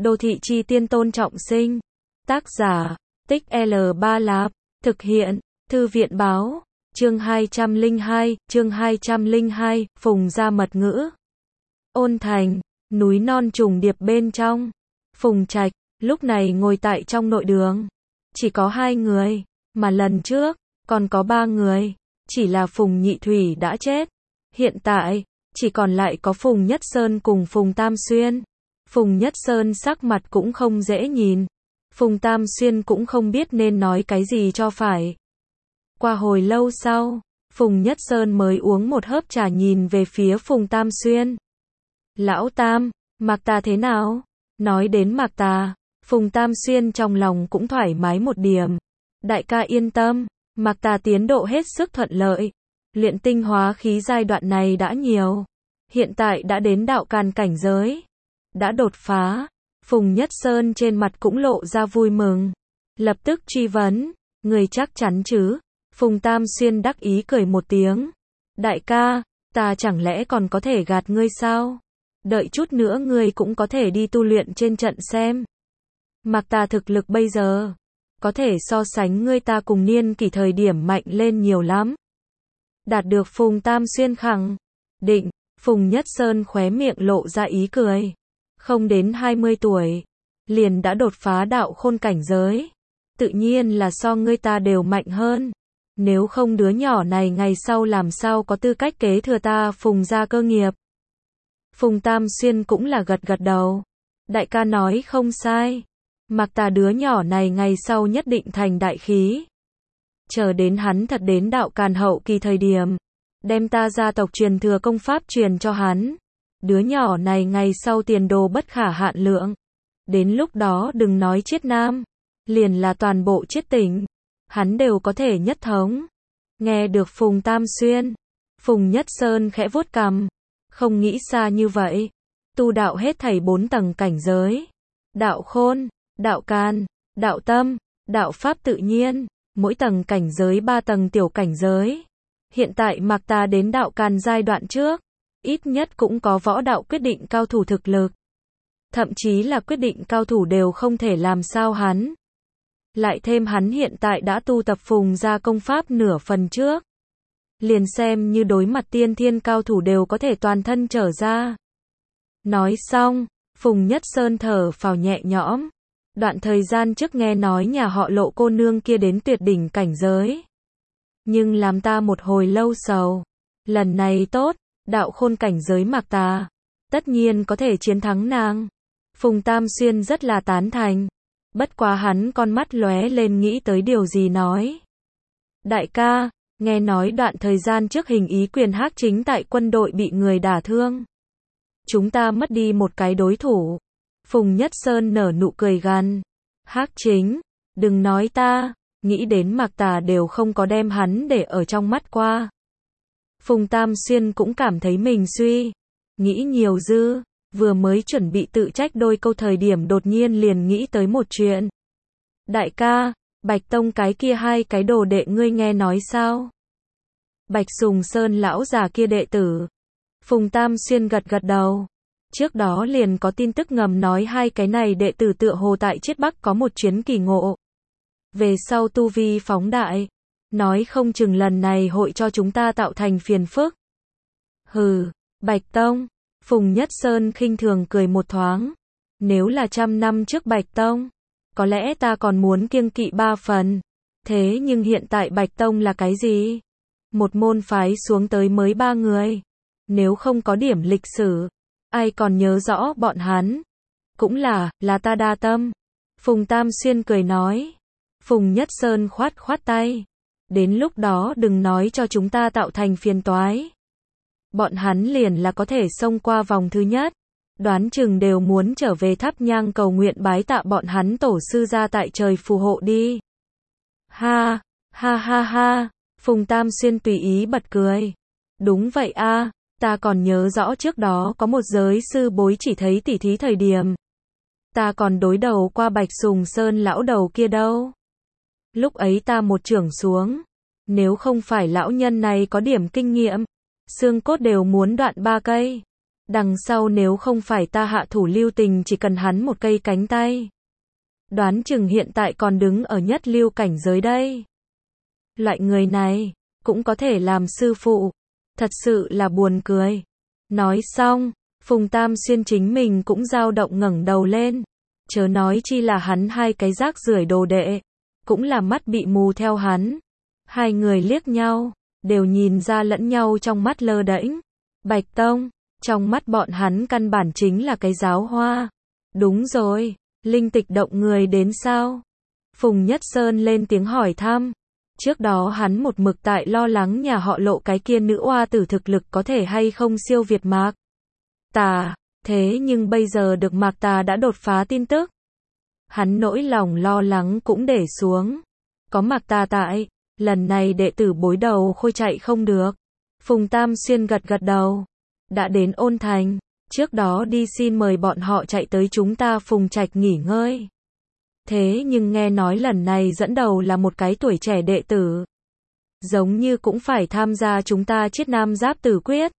Đô thị chi tiên Tôn Trọng Sinh. Tác giả, Tích L3 Lạp. Thực hiện, Thư viện báo. Chương 202, Phùng gia mật ngữ. Ôn Thành, núi non trùng điệp bên trong. Phùng Trạch, lúc này ngồi tại trong nội đường. Chỉ có 2 người, mà lần trước, còn có 3 người. Chỉ là Phùng Nhị Thủy đã chết. Hiện tại, chỉ còn lại có Phùng Nhất Sơn cùng Phùng Tam Xuyên. Phùng Nhất Sơn sắc mặt cũng không dễ nhìn. Phùng Tam Xuyên cũng không biết nên nói cái gì cho phải. Qua hồi lâu sau, Phùng Nhất Sơn mới uống một hớp trà nhìn về phía Phùng Tam Xuyên. Lão Tam, Mạc Tà thế nào? Nói đến Mạc Tà, Phùng Tam Xuyên trong lòng cũng thoải mái một điểm. Đại ca yên tâm, Mạc Tà tiến độ hết sức thuận lợi. Luyện tinh hóa khí giai đoạn này đã nhiều. Hiện tại đã đến đạo càn cảnh giới. Đã đột phá. Phùng Nhất Sơn trên mặt cũng lộ ra vui mừng. Lập tức truy vấn. Người chắc chắn chứ? Phùng Tam Xuyên đắc ý cười một tiếng. Đại ca, ta chẳng lẽ còn có thể gạt ngươi sao? Đợi chút nữa ngươi cũng có thể đi tu luyện trên trận xem. Mạc Tà thực lực bây giờ, có thể so sánh ngươi ta cùng niên kỷ thời điểm mạnh lên nhiều lắm. Đạt được Phùng Tam Xuyên khẳng định, Phùng Nhất Sơn khóe miệng lộ ra ý cười. Không đến 20 tuổi, liền đã đột phá đạo khôn cảnh giới. Tự nhiên là so ngươi ta đều mạnh hơn. Nếu không đứa nhỏ này ngày sau làm sao có tư cách kế thừa ta Phùng gia cơ nghiệp. Phùng Tam Xuyên cũng là gật gật đầu. Đại ca nói không sai. Mạc Tà đứa nhỏ này ngày sau nhất định thành đại khí. Chờ đến hắn thật đến đạo càn hậu kỳ thời điểm, đem ta gia tộc truyền thừa công pháp truyền cho hắn. Đứa nhỏ này ngày sau tiền đồ bất khả hạn lượng. Đến lúc đó đừng nói chiết nam, liền là toàn bộ chiết tỉnh, hắn đều có thể nhất thống. Nghe được Phùng Tam Xuyên, Phùng Nhất Sơn khẽ vuốt cằm. Không nghĩ xa như vậy. Tu đạo hết thảy 4 tầng cảnh giới. Đạo khôn, đạo càn, đạo tâm, đạo pháp tự nhiên. Mỗi tầng cảnh giới 3 tầng tiểu cảnh giới. Hiện tại Mạc Tà đến đạo càn giai đoạn trước. Ít nhất cũng có võ đạo quyết định cao thủ thực lực. Thậm chí là quyết định cao thủ đều không thể làm sao hắn. Lại thêm hắn hiện tại đã tu tập Phùng gia công pháp nửa phần trước. Liền xem như đối mặt tiên thiên cao thủ đều có thể toàn thân trở ra. Nói xong, Phùng Nhất Sơn thở phào nhẹ nhõm. Đoạn thời gian trước nghe nói nhà họ Lộ cô nương kia đến tuyệt đỉnh cảnh giới. Nhưng làm ta một hồi lâu sầu. Lần này tốt, đạo khôn cảnh giới Mạc Tà. Tất nhiên có thể chiến thắng nàng. Phùng Tam Xuyên rất là tán thành. Bất quá hắn con mắt lóe lên nghĩ tới điều gì nói. Đại ca, nghe nói đoạn thời gian trước Hình Ý Quyền Hắc Chính tại quân đội bị người đả thương. Chúng ta mất đi một cái đối thủ. Phùng Nhất Sơn nở nụ cười gằn. Hắc Chính, đừng nói ta, nghĩ đến Mạc Tà đều không có đem hắn để ở trong mắt qua. Phùng Tam Xuyên cũng cảm thấy mình suy nghĩ nhiều dư, vừa mới chuẩn bị tự trách đôi câu thời điểm đột nhiên liền nghĩ tới một chuyện. Đại ca, Bạch Tông cái kia 2 cái đồ đệ ngươi nghe nói sao? Bạch Sùng Sơn lão già kia đệ tử. Phùng Tam Xuyên gật gật đầu. Trước đó liền có tin tức ngầm nói 2 cái này đệ tử tựa hồ tại Chiết Bắc có một chuyến kỳ ngộ. Về sau tu vi phóng đại. Nói không chừng lần này hội cho chúng ta tạo thành phiền phức. Hừ, Bạch Tông. Phùng Nhất Sơn khinh thường cười một thoáng. Nếu là 100 năm trước Bạch Tông, có lẽ ta còn muốn kiêng kỵ 3 phần. Thế nhưng hiện tại Bạch Tông là cái gì? Một môn phái xuống tới mới 3 người. Nếu không có điểm lịch sử, ai còn nhớ rõ bọn hắn? Cũng là ta đa tâm. Phùng Tam Xuyên cười nói. Phùng Nhất Sơn khoát khoát tay. Đến lúc đó đừng nói cho chúng ta tạo thành phiền toái. Bọn hắn liền là có thể xông qua vòng thứ nhất. Đoán chừng đều muốn trở về thắp nhang cầu nguyện bái tạ bọn hắn tổ sư ra tại trời phù hộ đi. Ha, ha ha ha, Phùng Tam Xuyên tùy ý bật cười. Đúng vậy a, ta còn nhớ rõ trước đó có một giới sư bối chỉ thấy tỉ thí thời điểm. Ta còn đối đầu qua Bạch Sùng Sơn lão đầu kia đâu. Lúc ấy ta một chưởng xuống. Nếu không phải lão nhân này có điểm kinh nghiệm, xương cốt đều muốn đoạn 3 cây. Đằng sau nếu không phải ta hạ thủ lưu tình chỉ cần hắn một cây cánh tay. Đoán chừng hiện tại còn đứng ở nhất lưu cảnh giới đây. Loại người này, cũng có thể làm sư phụ. Thật sự là buồn cười. Nói xong, Phùng Tam Xuyên chính mình cũng dao động ngẩng đầu lên. Chớ nói chi là hắn hai cái rác rưởi đồ đệ. Cũng là mắt bị mù theo hắn. Hai người liếc nhau, đều nhìn ra lẫn nhau trong mắt lơ đễnh. Bạch Tông, trong mắt bọn hắn căn bản chính là cái giáo hoa. Đúng rồi, linh tịch động người đến sao? Phùng Nhất Sơn lên tiếng hỏi thăm. Trước đó hắn một mực tại lo lắng nhà họ Lộ cái kia nữ oa tử thực lực có thể hay không siêu việt Mạc Tà, thế nhưng bây giờ được Mạc Tà đã đột phá tin tức. Hắn nỗi lòng lo lắng cũng để xuống. Có Mạc Tà tại, lần này đệ tử bối đầu khôi chạy không được. Phùng Tam Xuyên gật gật đầu. Đã đến Ôn Thành, trước đó đi xin mời bọn họ chạy tới chúng ta Phùng Trạch nghỉ ngơi. Thế nhưng nghe nói lần này dẫn đầu là một cái tuổi trẻ đệ tử. Giống như cũng phải tham gia chúng ta Chiết Nam Giáp Tử Quyết.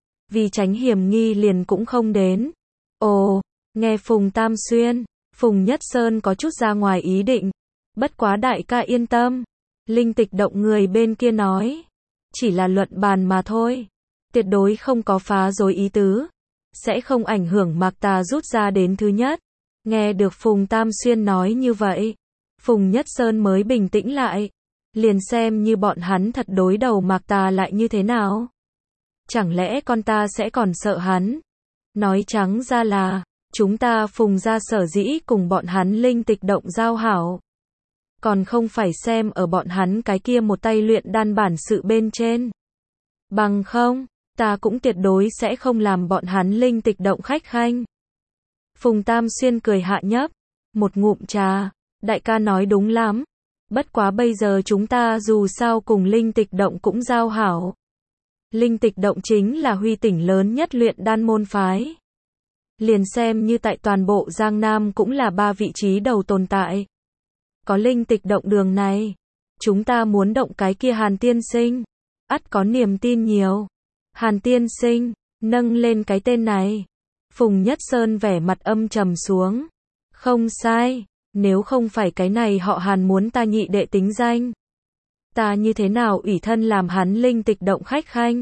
Vì tránh hiểm nghi liền cũng không đến. Ồ, nghe Phùng Tam Xuyên, Phùng Nhất Sơn có chút ra ngoài ý định. Bất quá đại ca yên tâm. Linh tịch động người bên kia nói. Chỉ là luận bàn mà thôi. Tuyệt đối không có phá rối ý tứ. Sẽ không ảnh hưởng Mạc Tà rút ra đến thứ nhất. Nghe được Phùng Tam Xuyên nói như vậy. Phùng Nhất Sơn mới bình tĩnh lại. Liền xem như bọn hắn thật đối đầu Mạc Tà lại như thế nào. Chẳng lẽ con ta sẽ còn sợ hắn? Nói trắng ra là, chúng ta Phùng gia sở dĩ cùng bọn hắn linh tịch động giao hảo. Còn không phải xem ở bọn hắn cái kia một tay luyện đan bản sự bên trên. Bằng không, ta cũng tuyệt đối sẽ không làm bọn hắn linh tịch động khách khanh. Phùng Tam Xuyên cười hạ nhấp, một ngụm trà, đại ca nói đúng lắm. Bất quá bây giờ chúng ta dù sao cùng linh tịch động cũng giao hảo. Linh tịch động chính là huy tỉnh lớn nhất luyện đan môn phái. Liền xem như tại toàn bộ Giang Nam cũng là 3 vị trí đầu tồn tại. Có linh tịch động đường này, chúng ta muốn động cái kia Hàn Tiên Sinh. Ắt có niềm tin nhiều. Hàn Tiên Sinh, nâng lên cái tên này. Phùng Nhất Sơn vẻ mặt âm trầm xuống. Không sai, nếu không phải cái này họ Hàn muốn ta nhị đệ tính danh. Ta như thế nào ủy thân làm hắn linh tịch động khách khanh?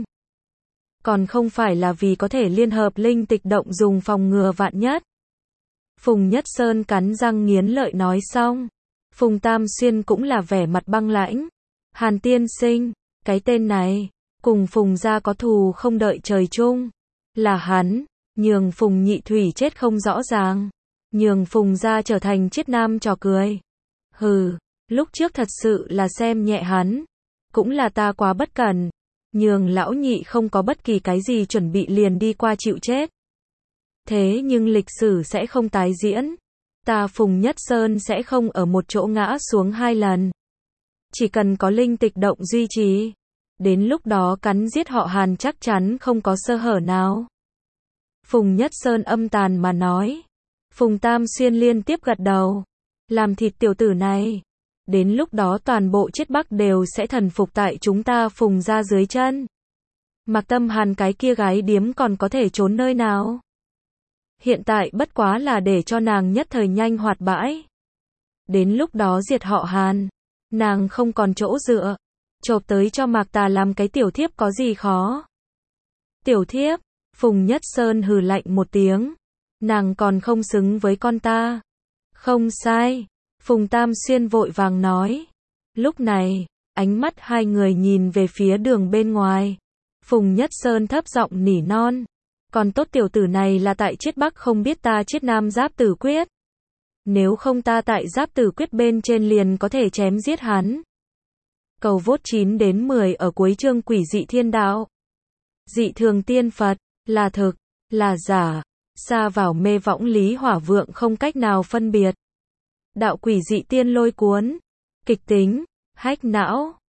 Còn không phải là vì có thể liên hợp linh tịch động dùng phòng ngừa vạn nhất. Phùng Nhất Sơn cắn răng nghiến lợi nói xong. Phùng Tam Xuyên cũng là vẻ mặt băng lãnh. Hàn Tiên Sinh, cái tên này, cùng Phùng gia có thù không đợi trời chung. Là hắn, nhường Phùng Nhị Thủy chết không rõ ràng. Nhường Phùng gia trở thành Chiết Nam trò cười. Hừ, lúc trước thật sự là xem nhẹ hắn. Cũng là ta quá bất cẩn. Nhường lão nhị không có bất kỳ cái gì chuẩn bị liền đi qua chịu chết. Thế nhưng lịch sử sẽ không tái diễn. Ta Phùng Nhất Sơn sẽ không ở một chỗ ngã xuống 2 lần. Chỉ cần có linh tịch động duy trì. Đến lúc đó cắn giết họ Hàn chắc chắn không có sơ hở nào. Phùng Nhất Sơn âm tàn mà nói. Phùng Tam Xuyên liên tiếp gật đầu. Làm thịt tiểu tử này. Đến lúc đó toàn bộ Chiết Bắc đều sẽ thần phục tại chúng ta Phùng gia dưới chân. Mạc Tâm Hàn cái kia gái điếm còn có thể trốn nơi nào? Hiện tại bất quá là để cho nàng nhất thời nhanh hoạt bãi. Đến lúc đó diệt họ Hàn. Nàng không còn chỗ dựa. Chộp tới cho Mạc Tà làm cái tiểu thiếp có gì khó. Tiểu thiếp, Phùng Nhất Sơn hừ lạnh một tiếng. Nàng còn không xứng với con ta. Không sai. Phùng Tam Xuyên vội vàng nói. Lúc này, ánh mắt hai người nhìn về phía đường bên ngoài. Phùng Nhất Sơn thấp giọng nỉ non. Còn tốt tiểu tử này là tại Chiết Bắc không biết ta Chiết Nam Giáp Tử Quyết. Nếu không ta tại Giáp Tử Quyết bên trên liền có thể chém giết hắn. Cầu vốt 9 đến 10 ở cuối chương Quỷ dị thiên đạo. Dị thường tiên Phật, là thực, là giả, xa vào mê võng lý hỏa vượng không cách nào phân biệt. Đạo quỷ dị tiên lôi cuốn, kịch tính, hách não.